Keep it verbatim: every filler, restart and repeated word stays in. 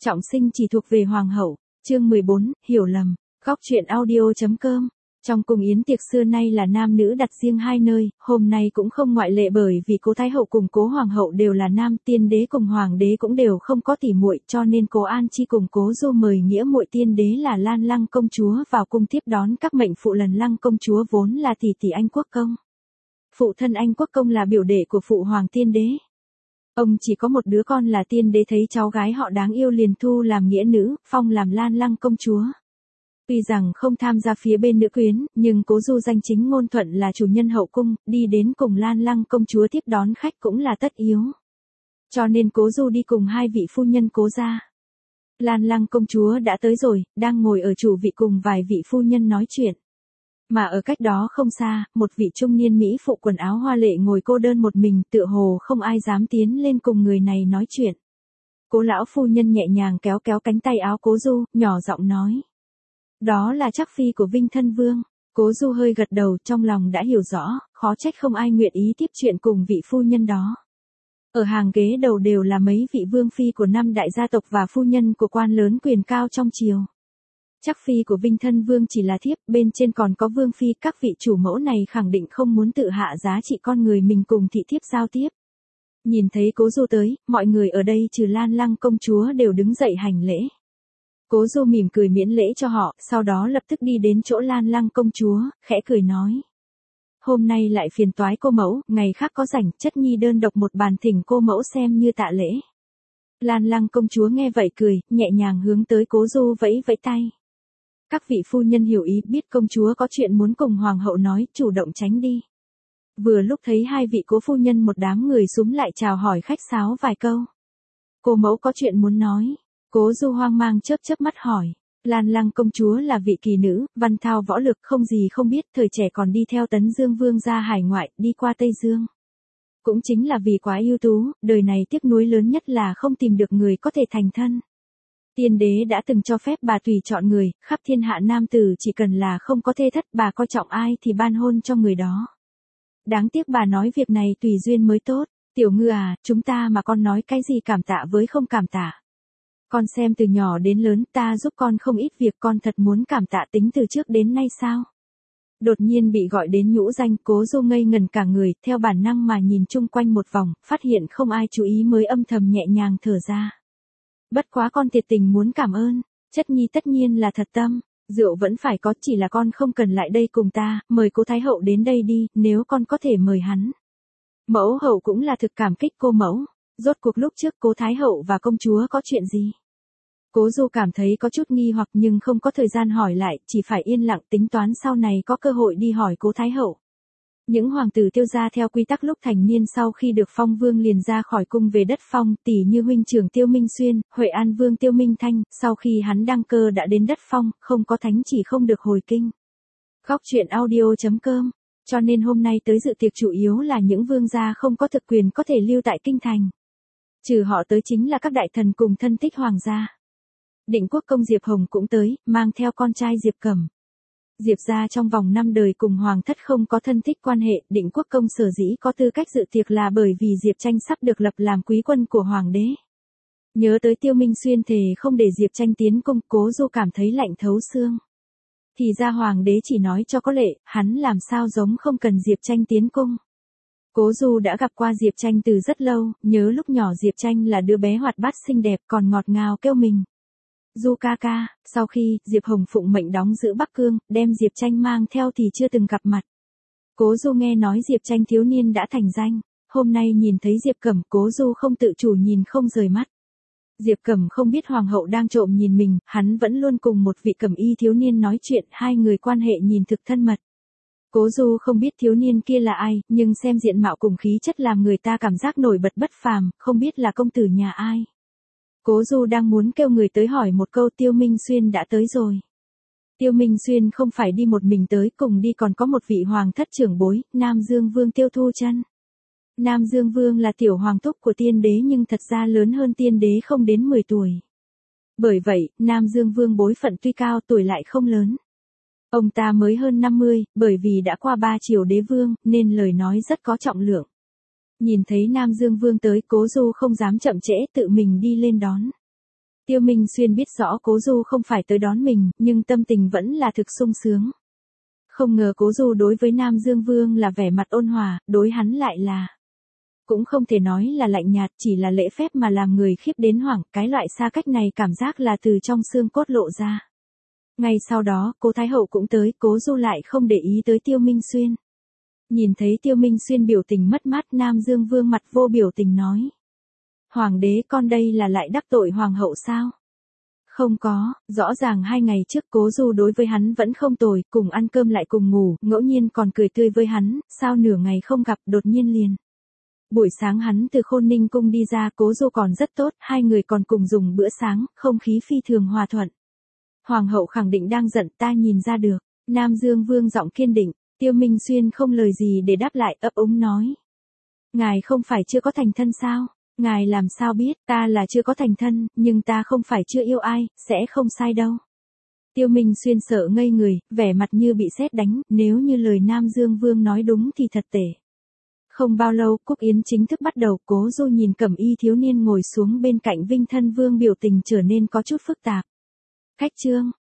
Trọng sinh chỉ thuộc về hoàng hậu. Chương mười bốn, hiểu lầm. Góc truyện audio.com. Trong cung yến tiệc xưa nay là nam nữ đặt riêng hai nơi, hôm nay cũng không ngoại lệ bởi vì cố thái hậu cùng cố hoàng hậu đều là nam, tiên đế cùng hoàng đế cũng đều không có tỉ muội, cho nên cố An Chi cùng cố Du mời nghĩa muội tiên đế là Lan Lăng công chúa vào cung tiếp đón các mệnh phụ. Lần Lăng công chúa vốn là tỷ tỷ Anh Quốc công. Phụ thân Anh Quốc công là biểu đệ của phụ hoàng tiên đế. Ông chỉ có một đứa con là tiên đế, thấy cháu gái họ đáng yêu liền thu làm nghĩa nữ, phong làm Lan Lăng công chúa. Tuy rằng không tham gia phía bên nữ quyến, nhưng cố Du danh chính ngôn thuận là chủ nhân hậu cung, đi đến cùng Lan Lăng công chúa tiếp đón khách cũng là tất yếu. Cho nên cố Du đi cùng hai vị phu nhân cố gia. Lan Lăng công chúa đã tới rồi, đang ngồi ở chủ vị cùng vài vị phu nhân nói chuyện. Mà ở cách đó không xa, một vị trung niên mỹ phụ quần áo hoa lệ ngồi cô đơn một mình, tựa hồ không ai dám tiến lên cùng người này nói chuyện. Cố lão phu nhân nhẹ nhàng kéo kéo cánh tay áo cố Du, nhỏ giọng nói. Đó là chắc phi của Vinh Thân Vương. Cố Du hơi gật đầu, trong lòng đã hiểu rõ, khó trách không ai nguyện ý tiếp chuyện cùng vị phu nhân đó. Ở hàng ghế đầu đều là mấy vị vương phi của năm đại gia tộc và phu nhân của quan lớn quyền cao trong triều. Chắc phi của Vinh Thân Vương chỉ là thiếp, bên trên còn có vương phi, các vị chủ mẫu này khẳng định không muốn tự hạ giá trị con người mình cùng thị thiếp giao tiếp. Nhìn thấy cố Du tới, mọi người ở đây trừ Lan Lăng công chúa đều đứng dậy hành lễ. Cố Du mỉm cười miễn lễ cho họ, sau đó lập tức đi đến chỗ Lan Lăng công chúa, khẽ cười nói. Hôm nay lại phiền toái cô mẫu, ngày khác có rảnh, chất nhi đơn độc một bàn thỉnh cô mẫu xem như tạ lễ. Lan Lăng công chúa nghe vậy cười, nhẹ nhàng hướng tới cố Du vẫy vẫy tay. Các vị phu nhân hiểu ý, biết công chúa có chuyện muốn cùng hoàng hậu nói, chủ động tránh đi. Vừa lúc thấy hai vị cố phu nhân một đám người xúm lại chào hỏi khách sáo vài câu. Cô mẫu có chuyện muốn nói. Cố Du hoang mang chớp chớp mắt hỏi. Lan Lăng công chúa là vị kỳ nữ, văn thao võ lực không gì không biết, thời trẻ còn đi theo Tấn Dương Vương ra hải ngoại, đi qua Tây Dương. Cũng chính là vì quá ưu tú, đời này tiếc nuối lớn nhất là không tìm được người có thể thành thân. Tiên đế đã từng cho phép bà tùy chọn người, khắp thiên hạ nam tử chỉ cần là không có thê thất, bà coi trọng ai thì ban hôn cho người đó. Đáng tiếc bà nói việc này tùy duyên mới tốt. Tiểu Ngư à, chúng ta mà con nói cái gì cảm tạ với không cảm tạ. Con xem từ nhỏ đến lớn ta giúp con không ít việc, con thật muốn cảm tạ tính từ trước đến nay sao? Đột nhiên bị gọi đến nhũ danh, cố Du ngây ngần cả người, theo bản năng mà nhìn chung quanh một vòng, phát hiện không ai chú ý mới âm thầm nhẹ nhàng thở ra. Bất quá con thiệt tình muốn cảm ơn, chất nhi tất nhiên là thật tâm, rượu vẫn phải có, chỉ là con không cần lại đây cùng ta, mời cố thái hậu đến đây đi, nếu con có thể mời hắn. Mẫu hậu cũng là thực cảm kích cô mẫu, rốt cuộc lúc trước cố thái hậu và công chúa có chuyện gì? Cố Du cảm thấy có chút nghi hoặc nhưng không có thời gian hỏi lại, chỉ phải yên lặng tính toán sau này có cơ hội đi hỏi cố thái hậu. Những hoàng tử Tiêu gia theo quy tắc lúc thành niên sau khi được phong vương liền ra khỏi cung về đất phong, tỷ như huynh trưởng Tiêu Minh Xuyên, Huệ An vương Tiêu Minh Thanh, sau khi hắn đăng cơ đã đến đất phong, không có thánh chỉ không được hồi kinh. Góc truyện audio.com. Cho nên hôm nay tới dự tiệc chủ yếu là những vương gia không có thực quyền có thể lưu tại kinh thành. Trừ họ tới chính là các đại thần cùng thân thích hoàng gia. Định quốc công Diệp Hồng cũng tới, mang theo con trai Diệp Cẩm. Diệp gia trong vòng năm đời cùng hoàng thất không có thân thích quan hệ, Định quốc công sở dĩ có tư cách dự tiệc là bởi vì Diệp Tranh sắp được lập làm quý quân của hoàng đế. Nhớ tới Tiêu Minh Xuyên thề không để Diệp Tranh tiến cung, Cố Du cảm thấy lạnh thấu xương. Thì ra hoàng đế chỉ nói cho có lệ, hắn làm sao giống không cần Diệp Tranh tiến cung. Cố Du đã gặp qua Diệp Tranh từ rất lâu, nhớ lúc nhỏ Diệp Tranh là đứa bé hoạt bát xinh đẹp còn ngọt ngào kêu mình. Du ca ca, sau khi Diệp Hồng phụng mệnh đóng giữ Bắc Cương, đem Diệp Tranh mang theo thì chưa từng gặp mặt. Cố Du nghe nói Diệp Tranh thiếu niên đã thành danh, hôm nay nhìn thấy Diệp Cẩm, Cố Du không tự chủ nhìn không rời mắt. Diệp Cẩm không biết hoàng hậu đang trộm nhìn mình, hắn vẫn luôn cùng một vị cẩm y thiếu niên nói chuyện, hai người quan hệ nhìn thực thân mật. Cố Du không biết thiếu niên kia là ai, nhưng xem diện mạo cùng khí chất làm người ta cảm giác nổi bật bất phàm, không biết là công tử nhà ai. Cố Du đang muốn kêu người tới hỏi một câu, Tiêu Minh Xuyên đã tới rồi. Tiêu Minh Xuyên không phải đi một mình tới, cùng đi còn có một vị hoàng thất trưởng bối, Nam Dương Vương Tiêu Thu Chân. Nam Dương Vương là tiểu hoàng thúc của tiên đế nhưng thật ra lớn hơn tiên đế không đến mười tuổi. Bởi vậy, Nam Dương Vương bối phận tuy cao tuổi lại không lớn. Ông ta mới hơn năm mươi, bởi vì đã qua ba triều đế vương, nên lời nói rất có trọng lượng. Nhìn thấy Nam Dương Vương tới, Cố Du không dám chậm trễ, tự mình đi lên đón. Tiêu Minh Xuyên biết rõ Cố Du không phải tới đón mình, nhưng tâm tình vẫn là thực sung sướng. Không ngờ Cố Du đối với Nam Dương Vương là vẻ mặt ôn hòa, đối hắn lại là... Cũng không thể nói là lạnh nhạt, chỉ là lễ phép mà làm người khiếp đến hoảng, cái loại xa cách này cảm giác là từ trong xương cốt lộ ra. Ngay sau đó, Cố Thái Hậu cũng tới, Cố Du lại không để ý tới Tiêu Minh Xuyên. Nhìn thấy Tiêu Minh Xuyên biểu tình mất mát, Nam Dương Vương mặt vô biểu tình nói. Hoàng đế con đây là lại đắc tội Hoàng hậu sao? Không có, rõ ràng hai ngày trước Cố Du đối với hắn vẫn không tồi, cùng ăn cơm lại cùng ngủ, ngẫu nhiên còn cười tươi với hắn, sao nửa ngày không gặp đột nhiên liền. Buổi sáng hắn từ Khôn Ninh cung đi ra, Cố Du còn rất tốt, hai người còn cùng dùng bữa sáng, không khí phi thường hòa thuận. Hoàng hậu khẳng định đang giận, ta nhìn ra được. Nam Dương Vương giọng kiên định, Tiêu Minh Xuyên không lời gì để đáp lại, ấp úng nói. Ngài không phải chưa có thành thân sao? Ngài làm sao biết, ta là chưa có thành thân, nhưng ta không phải chưa yêu ai, sẽ không sai đâu. Tiêu Minh Xuyên sợ ngây người, vẻ mặt như bị sét đánh, nếu như lời Nam Dương Vương nói đúng thì thật tệ. Không bao lâu, Cúc Yến chính thức bắt đầu, Cố Du nhìn cẩm y thiếu niên ngồi xuống bên cạnh Vinh Thân Vương biểu tình trở nên có chút phức tạp. Khách trương,